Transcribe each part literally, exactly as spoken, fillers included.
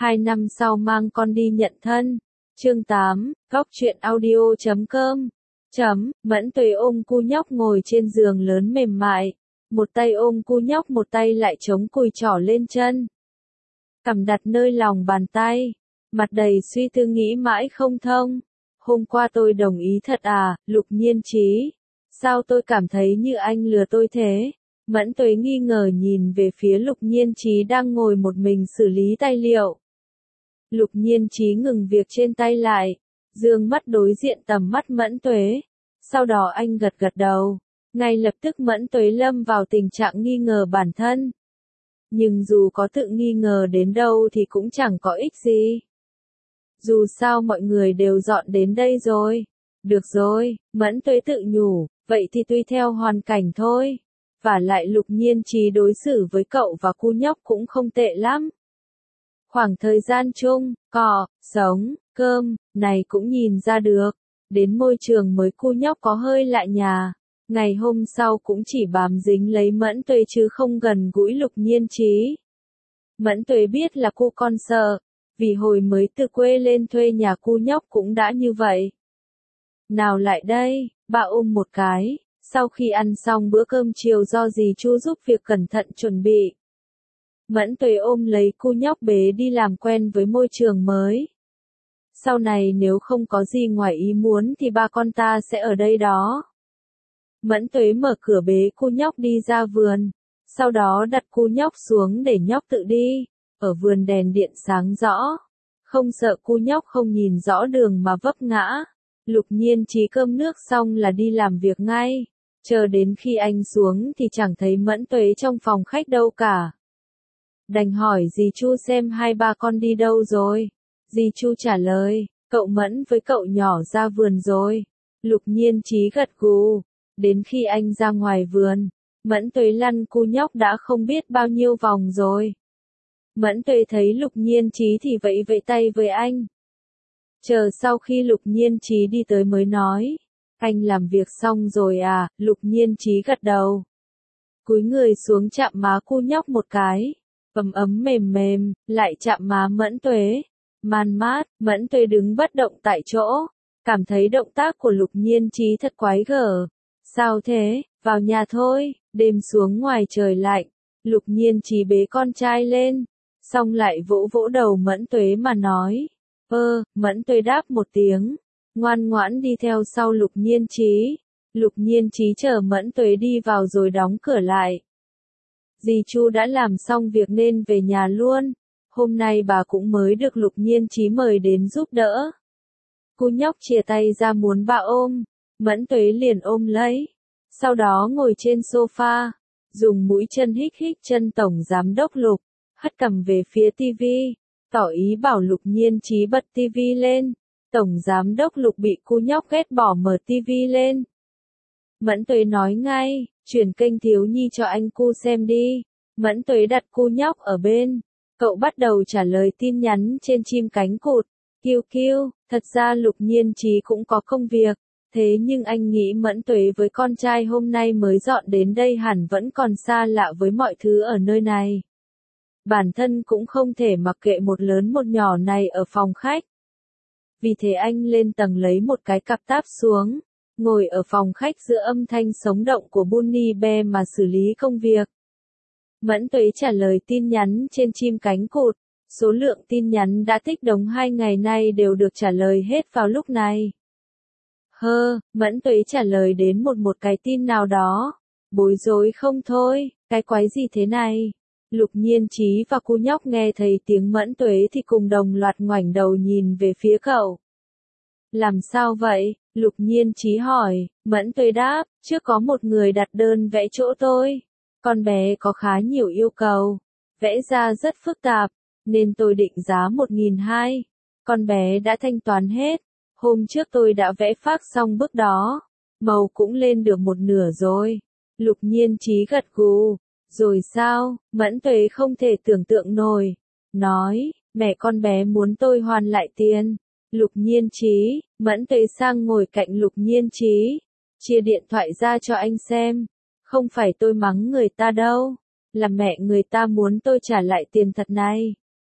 Hai năm sau mang con đi nhận thân. Chương tám, góc truyện audio chấm com. Chấm, Mẫn Tuế ôm cu nhóc ngồi trên giường lớn mềm mại. Một tay ôm cu nhóc, một tay lại chống cùi trỏ lên chân. Cằm đặt nơi lòng bàn tay. Mặt đầy suy tư nghĩ mãi không thông. Hôm qua tôi đồng ý thật à, Lục Nhiên Chí? Sao tôi cảm thấy như anh lừa tôi thế? Mẫn Tuế nghi ngờ nhìn về phía Lục Nhiên Chí đang ngồi một mình xử lý tài liệu. Lục Nhiên Chí ngừng việc trên tay lại, dương mắt đối diện tầm mắt Mẫn Tuế. Sau đó anh gật gật đầu. Ngay lập tức Mẫn Tuế lâm vào tình trạng nghi ngờ bản thân. Nhưng dù có tự nghi ngờ đến đâu thì cũng chẳng có ích gì. Dù sao mọi người đều dọn đến đây rồi. Được rồi, Mẫn Tuế tự nhủ, vậy thì tùy theo hoàn cảnh thôi. Vả lại Lục Nhiên Chí đối xử với cậu và cu nhóc cũng không tệ lắm. Khoảng thời gian chung, cọ, sống, cơm, này cũng nhìn ra được. Đến môi trường mới cu nhóc có hơi lạ nhà. Ngày hôm sau cũng chỉ bám dính lấy Mẫn Tuế chứ không gần gũi Lục Nhiên Chí. Mẫn Tuế biết là cu con sợ, vì hồi mới từ quê lên thuê nhà cu nhóc cũng đã như vậy. Nào lại đây, bà ôm một cái, sau khi ăn xong bữa cơm chiều do dì Chu giúp việc cẩn thận chuẩn bị. Mẫn Tuế ôm lấy cu nhóc bế đi làm quen với môi trường mới. Sau này nếu không có gì ngoài ý muốn thì ba con ta sẽ ở đây đó. Mẫn Tuế mở cửa bế cu nhóc đi ra vườn, sau đó đặt cu nhóc xuống để nhóc tự đi. Ở vườn đèn điện sáng rõ, không sợ cu nhóc không nhìn rõ đường mà vấp ngã. Lục Nhiên Chí cơm nước xong là đi làm việc ngay. Chờ đến khi anh xuống thì chẳng thấy Mẫn Tuế trong phòng khách đâu cả. Đành hỏi dì Chu xem hai ba con đi đâu rồi. Dì Chu trả lời, cậu Mẫn với cậu nhỏ ra vườn rồi. Lục Nhiên Chí gật gù. Đến khi anh ra ngoài vườn, Mẫn Tuế lăn cu nhóc đã không biết bao nhiêu vòng rồi. Mẫn Tuế thấy Lục Nhiên Chí thì vẫy vẫy tay với anh. Chờ sau khi Lục Nhiên Chí đi tới mới nói, anh làm việc xong rồi à? Lục Nhiên Chí gật đầu. Cúi người xuống chạm má cu nhóc một cái, ấm ấm mềm mềm, lại chạm má Mẫn Tuế. Man mát, Mẫn Tuế đứng bất động tại chỗ, cảm thấy động tác của Lục Nhiên Chí thật quái gở. Sao thế, vào nhà thôi, đêm xuống ngoài trời lạnh. Lục Nhiên Chí bế con trai lên, xong lại vỗ vỗ đầu Mẫn Tuế mà nói. Ơ, Mẫn Tuế đáp một tiếng, ngoan ngoãn đi theo sau Lục Nhiên Chí. Lục Nhiên Chí chờ Mẫn Tuế đi vào rồi đóng cửa lại. Dì Chu đã làm xong việc nên về nhà luôn. Hôm nay bà cũng mới được Lục Nhiên Chí mời đến giúp đỡ. Cu nhóc chìa tay ra muốn bà ôm, Mẫn Tuế liền ôm lấy. Sau đó ngồi trên sofa, dùng mũi chân hích hích chân Tổng Giám đốc Lục, hất cằm về phía tivi, tỏ ý bảo Lục Nhiên Chí bật tivi lên. Tổng Giám đốc Lục bị cu nhóc ghét bỏ mở tivi lên. Mẫn Tuế nói ngay, chuyển kênh thiếu nhi cho anh cu xem đi. Mẫn Tuế đặt cu nhóc ở bên. Cậu bắt đầu trả lời tin nhắn trên chim cánh cụt. Kiêu kiêu, thật ra Lục Nhiên Chí cũng có công việc. Thế nhưng anh nghĩ Mẫn Tuế với con trai hôm nay mới dọn đến đây hẳn vẫn còn xa lạ với mọi thứ ở nơi này. Bản thân cũng không thể mặc kệ một lớn một nhỏ này ở phòng khách. Vì thế anh lên tầng lấy một cái cặp táp xuống, ngồi ở phòng khách giữa âm thanh sống động của Bunny Bear mà xử lý công việc. Mẫn Tuế trả lời tin nhắn trên chim cánh cụt. Số lượng tin nhắn đã tích đống hai ngày nay đều được trả lời hết vào lúc này. Hơ, Mẫn Tuế trả lời đến một một cái tin nào đó. Bối rối không thôi, cái quái gì thế này? Lục Nhiên Chí và cu nhóc nghe thấy tiếng Mẫn Tuế thì cùng đồng loạt ngoảnh đầu nhìn về phía cậu. Làm sao vậy? Lục Nhiên Chí hỏi. Mẫn Tuế đáp, trước có một người đặt đơn vẽ chỗ tôi. Con bé có khá nhiều yêu cầu, vẽ ra rất phức tạp, nên tôi định giá một nghìn hai trăm. Con bé đã thanh toán hết. Hôm trước tôi đã vẽ phác xong bức đó. Màu cũng lên được một nửa rồi. Lục Nhiên Chí gật gù. Rồi sao? Mẫn Tuế không thể tưởng tượng nổi. Nói, mẹ con bé muốn tôi hoàn lại tiền. Lục Nhiên Chí, Mẫn Tuế sang ngồi cạnh Lục Nhiên Chí. Chia điện thoại ra cho anh xem. Không phải tôi mắng người ta đâu. Là mẹ người ta muốn tôi trả lại tiền thật này.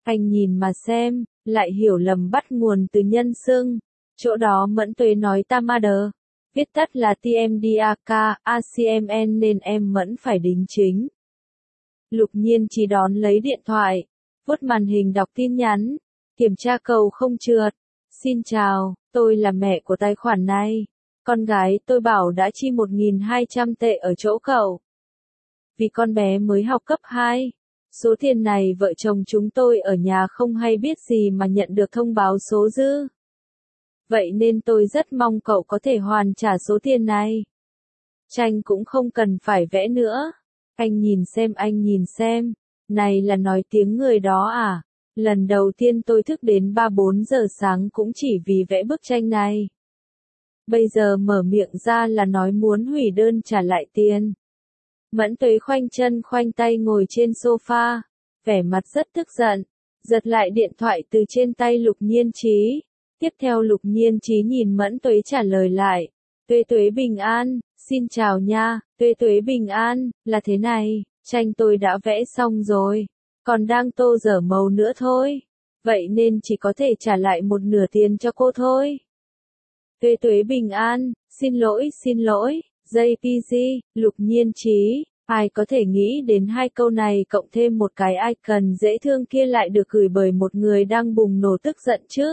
Anh nhìn mà xem, lại hiểu lầm bắt nguồn từ nhân xưng. Chỗ đó Mẫn Tuế nói Tamada, viết tắt là tê em đê a ca, a xê em en nên em Mẫn phải đính chính. Lục Nhiên chỉ đón lấy điện thoại, vuốt màn hình đọc tin nhắn, kiểm tra cầu không trượt. Xin chào, tôi là mẹ của tài khoản này. Con gái tôi bảo đã chi một nghìn hai trăm tệ ở chỗ cậu. Vì con bé mới học cấp hai. Số tiền này vợ chồng chúng tôi ở nhà không hay biết gì mà nhận được thông báo số dư. Vậy nên tôi rất mong cậu có thể hoàn trả số tiền này. Tranh cũng không cần phải vẽ nữa. Anh nhìn xem anh nhìn xem. Này là nói tiếng người đó à? Lần đầu tiên tôi thức đến ba bốn giờ sáng cũng chỉ vì vẽ bức tranh này. Bây giờ mở miệng ra là nói muốn hủy đơn trả lại tiền. Mẫn Tuế khoanh chân khoanh tay ngồi trên sofa, vẻ mặt rất tức giận, giật lại điện thoại từ trên tay Lục Nhiên Chí. Tiếp theo Lục Nhiên Chí nhìn Mẫn Tuế trả lời lại, Tuế Tuế bình an, xin chào nha, Tuế Tuế bình an, là thế này, tranh tôi đã vẽ xong rồi, còn đang tô dở màu nữa thôi, vậy nên chỉ có thể trả lại một nửa tiền cho cô thôi. Tuế Tuế bình an, xin lỗi xin lỗi, jê pê giê, Lục Nhiên Chí, ai có thể nghĩ đến hai câu này cộng thêm một cái icon dễ thương kia lại được gửi bởi một người đang bùng nổ tức giận chứ.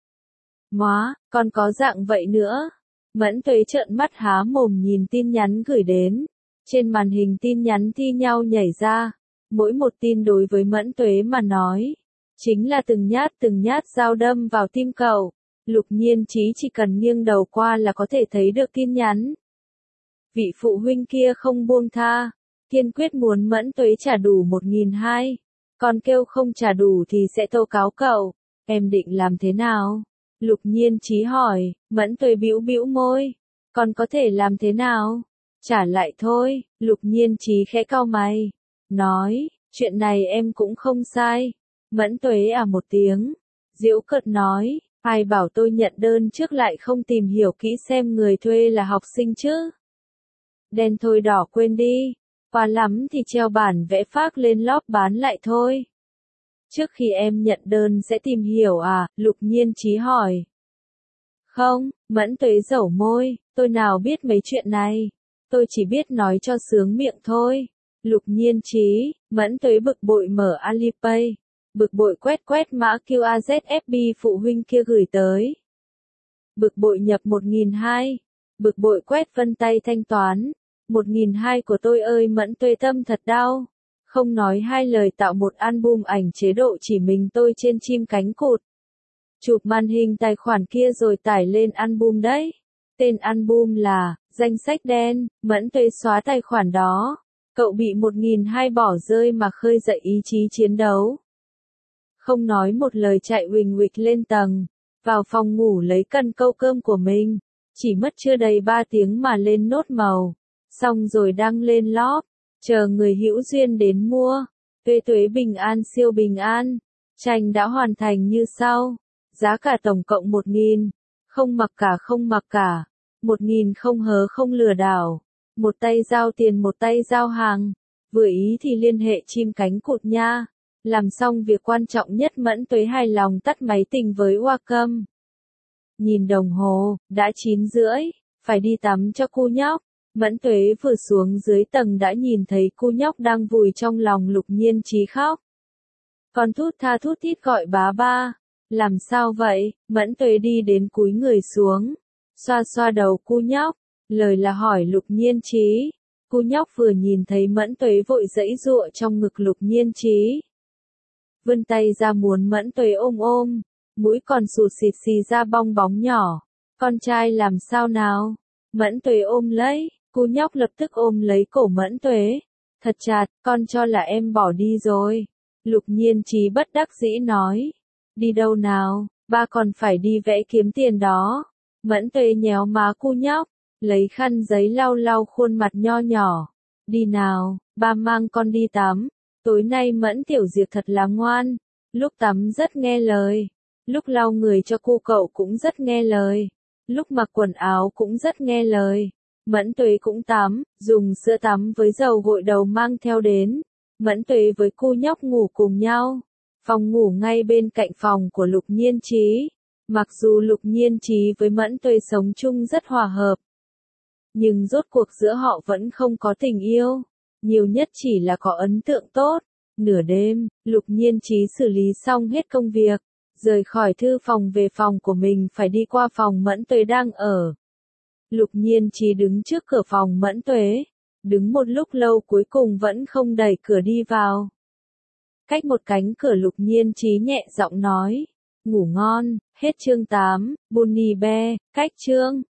Móa, còn có dạng vậy nữa. Mẫn Tuế trợn mắt há mồm nhìn tin nhắn gửi đến. Trên màn hình tin nhắn thi nhau nhảy ra. Mỗi một tin đối với Mẫn Tuế mà nói, chính là từng nhát từng nhát dao đâm vào tim cậu. Lục Nhiên Chí chỉ cần nghiêng đầu qua là có thể thấy được tin nhắn. Vị phụ huynh kia không buông tha, kiên quyết muốn Mẫn Tuế trả đủ một nghìn hai trăm, còn kêu không trả đủ thì sẽ tố cáo cậu. Em định làm thế nào? Lục Nhiên Chí hỏi. Mẫn Tuế bĩu bĩu môi. Còn có thể làm thế nào? Trả lại thôi. Lục Nhiên Chí khẽ cau mày, nói, chuyện này em cũng không sai. Mẫn Tuế à một tiếng, giễu cợt nói, ai bảo tôi nhận đơn trước lại không tìm hiểu kỹ xem người thuê là học sinh chứ. Đen thôi đỏ quên đi, quá lắm thì treo bản vẽ phác lên lóp bán lại thôi. Trước khi em nhận đơn sẽ tìm hiểu à? Lục Nhiên Chí hỏi. Không, Mẫn Tuế dẩu môi, tôi nào biết mấy chuyện này. Tôi chỉ biết nói cho sướng miệng thôi. Lục Nhiên Chí, Mẫn Tuế bực bội mở Alipay. Bực bội quét quét mã quy rờ ép bê phụ huynh kia gửi tới. Bực bội nhập một nghìn hai trăm. Bực bội quét vân tay thanh toán. một nghìn hai trăm của tôi ơi Mẫn Tuế tâm thật đau. Không nói hai lời tạo một album ảnh chế độ chỉ mình tôi trên chim cánh cụt. Chụp màn hình tài khoản kia rồi tải lên album đấy. Tên album là Danh sách đen. Mẫn Tuế xóa tài khoản đó. Cậu bị một nghìn hai trăm bỏ rơi mà khơi dậy ý chí chiến đấu. Không nói một lời chạy huỳnh huỵch lên tầng. Vào phòng ngủ lấy cần câu cơm của mình. Chỉ mất chưa đầy ba tiếng mà lên nốt màu. Xong rồi đăng lên lóp. Chờ người hữu duyên đến mua. Tuế Tuế bình an siêu bình an. Tranh đã hoàn thành như sau. Giá cả tổng cộng một nghìn. Không mặc cả không mặc cả. một nghìn không hớ không lừa đảo. Một tay giao tiền một tay giao hàng. Vừa ý thì liên hệ chim cánh cụt nha. Làm xong việc quan trọng nhất Mẫn Tuế hài lòng tắt máy tình với Wacom. Nhìn đồng hồ, đã chín rưỡi. Phải đi tắm cho cu nhóc. Mẫn Tuế vừa xuống dưới tầng đã nhìn thấy cu nhóc đang vùi trong lòng Lục Nhiên Chí khóc. Con thút tha thút thít gọi bá ba. Làm sao vậy? Mẫn Tuế đi đến cúi người xuống. Xoa xoa đầu cu nhóc. Lời là hỏi Lục Nhiên Chí. Cu nhóc vừa nhìn thấy Mẫn Tuế vội giãy giụa trong ngực Lục Nhiên Chí. Vươn tay ra muốn Mẫn Tuế ôm ôm. Mũi còn sụt xịt xì ra bong bóng nhỏ. Con trai làm sao nào? Mẫn Tuế ôm lấy. Cu nhóc lập tức ôm lấy cổ Mẫn Tuế. Thật chặt, con cho là em bỏ đi rồi. Lục Nhiên Chí bất đắc dĩ nói. Đi đâu nào, ba còn phải đi vẽ kiếm tiền đó. Mẫn Tuế nhéo má cu nhóc, lấy khăn giấy lau lau khuôn mặt nho nhỏ. Đi nào, ba mang con đi tắm. Tối nay Mẫn Tiểu Diệp thật là ngoan. Lúc tắm rất nghe lời. Lúc lau người cho cu cậu cũng rất nghe lời. Lúc mặc quần áo cũng rất nghe lời. Mẫn Tuế cũng tắm, dùng sữa tắm với dầu gội đầu mang theo đến. Mẫn Tuế với cu nhóc ngủ cùng nhau. Phòng ngủ ngay bên cạnh phòng của Lục Nhiên Chí. Mặc dù Lục Nhiên Chí với Mẫn Tuệ sống chung rất hòa hợp, nhưng rốt cuộc giữa họ vẫn không có tình yêu, nhiều nhất chỉ là có ấn tượng tốt. Nửa đêm, Lục Nhiên Chí xử lý xong hết công việc, rời khỏi thư phòng về phòng của mình, phải đi qua phòng Mẫn Tuệ đang ở. Lục Nhiên Chí đứng trước cửa phòng Mẫn Tuệ, đứng một lúc lâu cuối cùng vẫn không đẩy cửa đi vào. Cách một cánh cửa Lục Nhiên Chí nhẹ giọng nói, ngủ ngon. Hết chương tám, Bunny Bear, cách chương